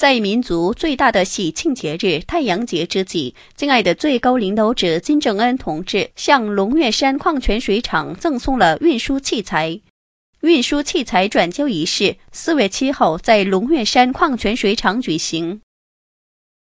在民族最大的喜庆节日太阳节之际，敬爱的最高领导者金正恩同志向龙岳山矿泉水厂赠送了运输器材。运输器材转交仪式4月7号在龙岳山矿泉水厂举行。